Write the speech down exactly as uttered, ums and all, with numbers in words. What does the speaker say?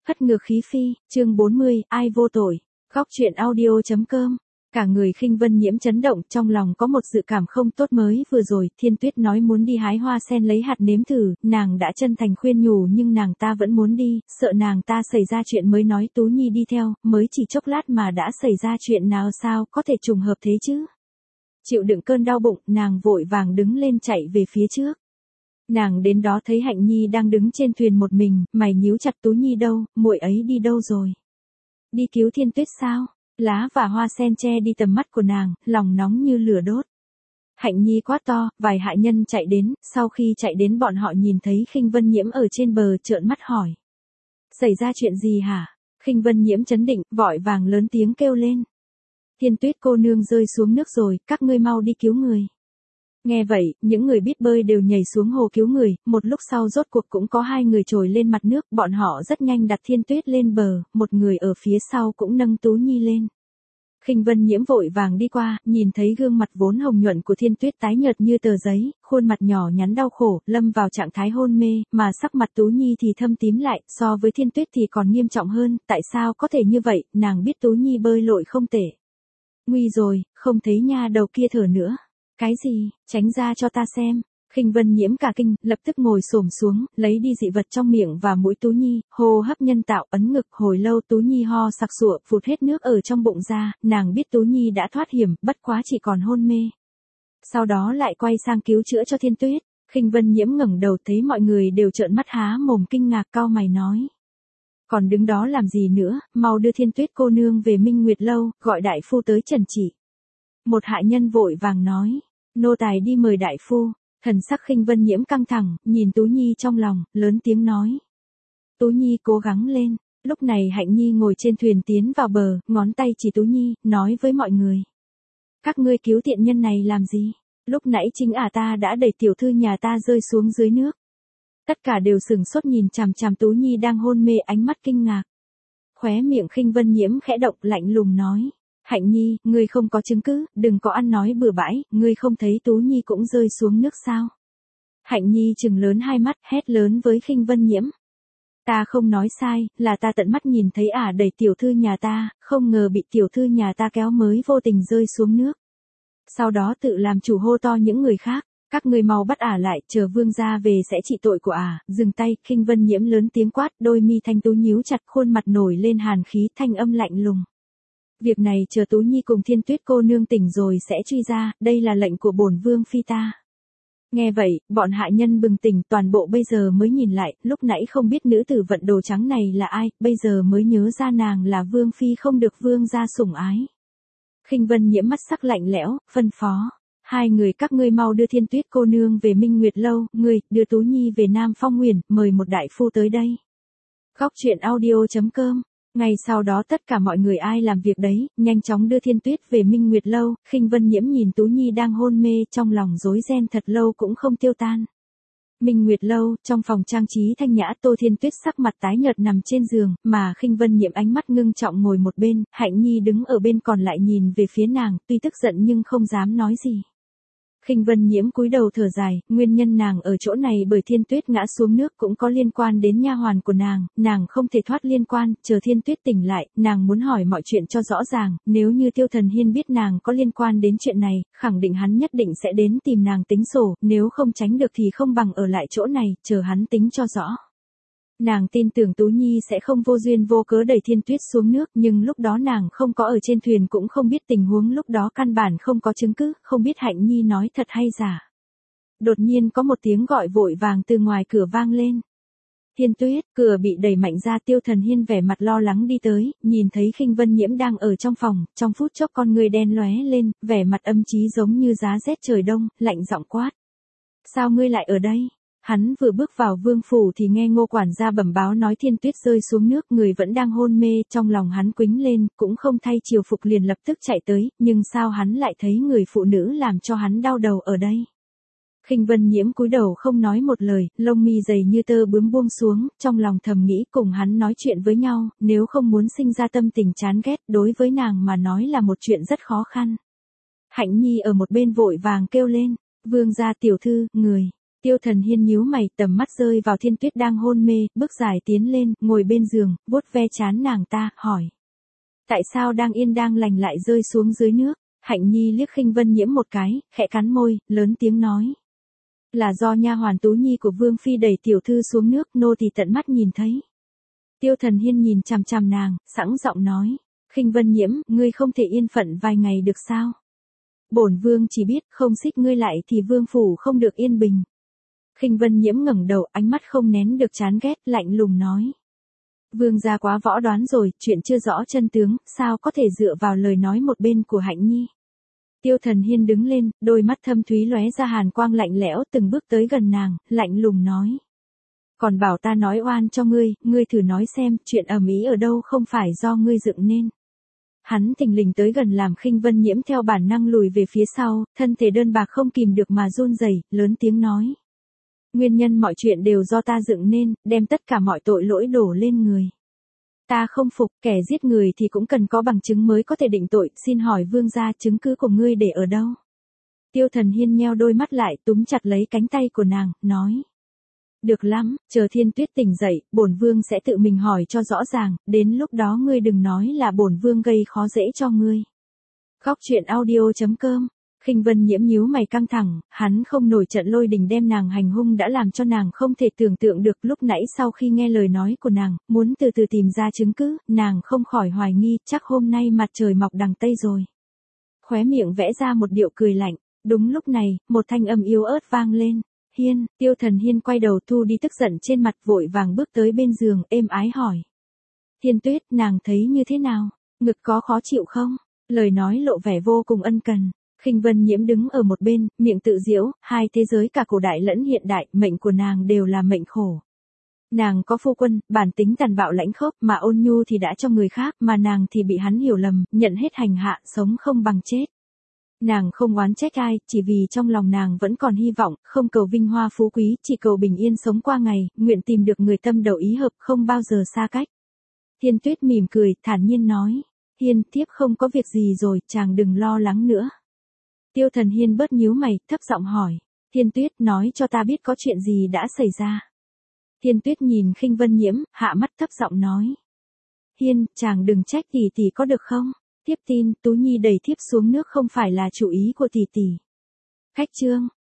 Hất ngược khí phi, chương bốn mươi, ai vô tội. Góc truyện audio.com. Cả người Khinh Vân Nhiễm chấn động, trong lòng có một dự cảm không tốt. Mới vừa rồi, Thiên Tuyết nói muốn đi hái hoa sen lấy hạt nếm thử, nàng đã chân thành khuyên nhủ nhưng nàng ta vẫn muốn đi, sợ nàng ta xảy ra chuyện mới nói Tú Nhi đi theo, mới chỉ chốc lát mà đã xảy ra chuyện nào, sao có thể trùng hợp thế chứ. Chịu đựng cơn đau bụng, nàng vội vàng đứng lên chạy về phía trước. Nàng đến đó thấy Hạnh Nhi đang đứng trên thuyền một mình, mày nhíu chặt. Tú Nhi đâu, muội ấy đi đâu rồi? Đi cứu Thiên Tuyết sao? Lá và hoa sen che đi tầm mắt của nàng, lòng nóng như lửa đốt. Hạnh Nhi quát to, vài hạ nhân chạy đến, sau khi chạy đến bọn họ nhìn thấy Khinh Vân Nhiễm ở trên bờ, trợn mắt hỏi. Xảy ra chuyện gì hả? Khinh Vân Nhiễm chấn định, vội vàng lớn tiếng kêu lên. Thiên Tuyết cô nương rơi xuống nước rồi, các ngươi mau đi cứu người. Nghe vậy, những người biết bơi đều nhảy xuống hồ cứu người, một lúc sau rốt cuộc cũng có hai người trồi lên mặt nước, bọn họ rất nhanh đặt Thiên Tuyết lên bờ, một người ở phía sau cũng nâng Tú Nhi lên. Khinh Vân Nhiễm vội vàng đi qua, nhìn thấy gương mặt vốn hồng nhuận của Thiên Tuyết tái nhợt như tờ giấy, khuôn mặt nhỏ nhắn đau khổ, lâm vào trạng thái hôn mê, mà sắc mặt Tú Nhi thì thâm tím lại, so với Thiên Tuyết thì còn nghiêm trọng hơn, tại sao có thể như vậy, nàng biết Tú Nhi bơi lội không tệ. Nguy rồi, không thấy nha đầu kia thở nữa. Cái gì, tránh ra cho ta xem. Khinh Vân Nhiễm cả kinh, lập tức ngồi xổm xuống, lấy đi dị vật trong miệng và mũi Tú Nhi, hô hấp nhân tạo, ấn ngực. Hồi lâu Tú Nhi ho sặc sụa, phụt hết nước ở trong bụng ra, nàng biết Tú Nhi đã thoát hiểm, bất quá chỉ còn hôn mê. Sau đó lại quay sang cứu chữa cho Thiên Tuyết. Khinh Vân Nhiễm ngẩng đầu thấy mọi người đều trợn mắt há mồm kinh ngạc, cau mày nói. Còn đứng đó làm gì nữa, mau đưa Thiên Tuyết cô nương về Minh Nguyệt lâu, gọi đại phu tới trần trị. Một hạ nhân vội vàng nói. Nô tài đi mời đại phu. Thần sắc Khinh Vân Nhiễm căng thẳng, nhìn Tú Nhi trong lòng, lớn tiếng nói. Tú Nhi cố gắng lên. Lúc này Hạnh Nhi ngồi trên thuyền tiến vào bờ, ngón tay chỉ Tú Nhi, nói với mọi người. Các ngươi cứu tiện nhân này làm gì? Lúc nãy chính ả ta đã đẩy tiểu thư nhà ta rơi xuống dưới nước. Tất cả đều sửng sốt nhìn chằm chằm Tú Nhi đang hôn mê, ánh mắt kinh ngạc. Khóe miệng Khinh Vân Nhiễm khẽ động, lạnh lùng nói. Hạnh Nhi, ngươi không có chứng cứ, đừng có ăn nói bừa bãi, ngươi không thấy Tú Nhi cũng rơi xuống nước sao? Hạnh Nhi trừng lớn hai mắt, hét lớn với Khinh Vân Nhiễm. Ta không nói sai, là ta tận mắt nhìn thấy ả đẩy tiểu thư nhà ta, không ngờ bị tiểu thư nhà ta kéo mới vô tình rơi xuống nước. Sau đó tự làm chủ hô to những người khác, các ngươi mau bắt ả lại, chờ vương gia về sẽ trị tội của ả. Dừng tay, Khinh Vân Nhiễm lớn tiếng quát, đôi mi thanh tú nhíu chặt, khuôn mặt nổi lên hàn khí, thanh âm lạnh lùng. Việc này chờ Tú Nhi cùng Thiên Tuyết cô nương tỉnh rồi sẽ truy ra, đây là lệnh của bổn vương phi ta. Nghe vậy, bọn hạ nhân bừng tỉnh, toàn bộ bây giờ mới nhìn lại, lúc nãy không biết nữ tử vận đồ trắng này là ai, bây giờ mới nhớ ra nàng là vương phi không được vương gia sủng ái. Khinh Vân Nhiễm mắt sắc lạnh lẽo, phân phó. Hai người các ngươi mau đưa Thiên Tuyết cô nương về Minh Nguyệt lâu, ngươi, đưa Tú Nhi về Nam Phong Huyền, mời một đại phu tới đây. Góc truyện audio.com. Ngay sau đó tất cả mọi người ai làm việc đấy, nhanh chóng đưa Thiên Tuyết về Minh Nguyệt lâu. Khinh Vân Nhiễm nhìn Tú Nhi đang hôn mê, trong lòng rối ren thật lâu cũng không tiêu tan. Minh Nguyệt lâu, trong phòng trang trí thanh nhã, Tô Thiên Tuyết sắc mặt tái nhợt nằm trên giường, mà Khinh Vân Nhiễm ánh mắt ngưng trọng ngồi một bên, Hạnh Nhi đứng ở bên còn lại nhìn về phía nàng, tuy tức giận nhưng không dám nói gì. Khinh Vân Nhiễm cúi đầu thở dài, nguyên nhân nàng ở chỗ này bởi Thiên Tuyết ngã xuống nước cũng có liên quan đến nha hoàn của nàng, nàng không thể thoát liên quan, chờ Thiên Tuyết tỉnh lại, nàng muốn hỏi mọi chuyện cho rõ ràng, nếu như Tiêu Thần Hiên biết nàng có liên quan đến chuyện này, khẳng định hắn nhất định sẽ đến tìm nàng tính sổ, nếu không tránh được thì không bằng ở lại chỗ này, chờ hắn tính cho rõ. Nàng tin tưởng Tú Nhi sẽ không vô duyên vô cớ đẩy Thiên Tuyết xuống nước, nhưng lúc đó nàng không có ở trên thuyền cũng không biết tình huống lúc đó, căn bản không có chứng cứ, không biết Hạnh Nhi nói thật hay giả. Đột nhiên có một tiếng gọi vội vàng từ ngoài cửa vang lên. Thiên Tuyết, cửa bị đẩy mạnh ra, Tiêu Thần Hiên vẻ mặt lo lắng đi tới, nhìn thấy Khinh Vân Nhiễm đang ở trong phòng, trong phút chốc con người đen lóe lên, vẻ mặt âm chí giống như giá rét trời đông, lạnh giọng quát. Sao ngươi lại ở đây? Hắn vừa bước vào vương phủ thì nghe Ngô quản gia bẩm báo nói Thiên Tuyết rơi xuống nước, người vẫn đang hôn mê, trong lòng hắn quĩnh lên, cũng không thay triều phục liền lập tức chạy tới, nhưng sao hắn lại thấy người phụ nữ làm cho hắn đau đầu ở đây. Khinh Vân Nhiễm cúi đầu không nói một lời, lông mi dày như tơ bướm buông xuống, trong lòng thầm nghĩ cùng hắn nói chuyện với nhau, nếu không muốn sinh ra tâm tình chán ghét, đối với nàng mà nói là một chuyện rất khó khăn. Hạnh Nhi ở một bên vội vàng kêu lên, vương gia tiểu thư, người. Tiêu Thần Hiên nhíu mày, tầm mắt rơi vào Thiên Tuyết đang hôn mê, bước dài tiến lên, ngồi bên giường, vuốt ve trán nàng ta, hỏi. Tại sao đang yên đang lành lại rơi xuống dưới nước? Hạnh Nhi liếc Khinh Vân Nhiễm một cái, khẽ cắn môi, lớn tiếng nói. Là do nha hoàn Tú Nhi của Vương Phi đẩy tiểu thư xuống nước, nô tỳ tận mắt nhìn thấy. Tiêu Thần Hiên nhìn chằm chằm nàng, sẵn giọng nói. Khinh Vân Nhiễm, ngươi không thể yên phận vài ngày được sao? Bổn vương chỉ biết không xích ngươi lại thì vương phủ không được yên bình. Khinh Vân Nhiễm ngẩng đầu, ánh mắt không nén được chán ghét, lạnh lùng nói. Vương gia quá võ đoán rồi, chuyện chưa rõ chân tướng, sao có thể dựa vào lời nói một bên của Hạnh Nhi. Tiêu Thần Hiên đứng lên, đôi mắt thâm thúy lóe ra hàn quang lạnh lẽo, từng bước tới gần nàng, lạnh lùng nói. Còn bảo ta nói oan cho ngươi, ngươi thử nói xem, chuyện ầm ĩ ở đâu không phải do ngươi dựng nên. Hắn thình lình tới gần làm Khinh Vân Nhiễm theo bản năng lùi về phía sau, thân thể đơn bạc không kìm được mà run rẩy, lớn tiếng nói. Nguyên nhân mọi chuyện đều do ta dựng nên, đem tất cả mọi tội lỗi đổ lên người. Ta không phục, kẻ giết người thì cũng cần có bằng chứng mới có thể định tội, xin hỏi vương gia chứng cứ của ngươi để ở đâu? Tiêu Thần Hiên nheo đôi mắt lại, túm chặt lấy cánh tay của nàng, nói. Được lắm, chờ Thiên Tuyết tỉnh dậy, bổn vương sẽ tự mình hỏi cho rõ ràng, đến lúc đó ngươi đừng nói là bổn vương gây khó dễ cho ngươi. Khóc chuyện audio chấm com. Khinh Vân Nhiễm nhíu mày căng thẳng, hắn không nổi trận lôi đình đem nàng hành hung đã làm cho nàng không thể tưởng tượng được. Lúc nãy sau khi nghe lời nói của nàng, muốn từ từ tìm ra chứng cứ, nàng không khỏi hoài nghi, chắc hôm nay mặt trời mọc đằng Tây rồi. Khóe miệng vẽ ra một điệu cười lạnh, đúng lúc này, một thanh âm yếu ớt vang lên. Hiên, Tiêu Thần Hiên quay đầu thu đi tức giận trên mặt, vội vàng bước tới bên giường, êm ái hỏi. Thiên Tuyết, nàng thấy như thế nào? Ngực có khó chịu không? Lời nói lộ vẻ vô cùng ân cần. Khinh Vân Nhiễm đứng ở một bên, miệng tự giễu, hai thế giới cả cổ đại lẫn hiện đại, mệnh của nàng đều là mệnh khổ. Nàng có phu quân, bản tính tàn bạo lãnh khốc, mà ôn nhu thì đã cho người khác, mà nàng thì bị hắn hiểu lầm, nhận hết hành hạ, sống không bằng chết. Nàng không oán trách ai, chỉ vì trong lòng nàng vẫn còn hy vọng, không cầu vinh hoa phú quý, chỉ cầu bình yên sống qua ngày, nguyện tìm được người tâm đầu ý hợp, không bao giờ xa cách. Thiên Tuyết mỉm cười, thản nhiên nói. Hiên, thiếp không có việc gì rồi, chàng đừng lo lắng nữa. Tiêu Thần Hiên bớt nhíu mày, thấp giọng hỏi. Thiên Tuyết, nói cho ta biết có chuyện gì đã xảy ra. Thiên Tuyết nhìn Khinh Vân Nhiễm, hạ mắt thấp giọng nói. Hiên, chàng đừng trách tỷ tỷ có được không? Thiếp tin, Tú Nhi đẩy thiếp xuống nước không phải là chủ ý của tỷ tỷ. Khách chương.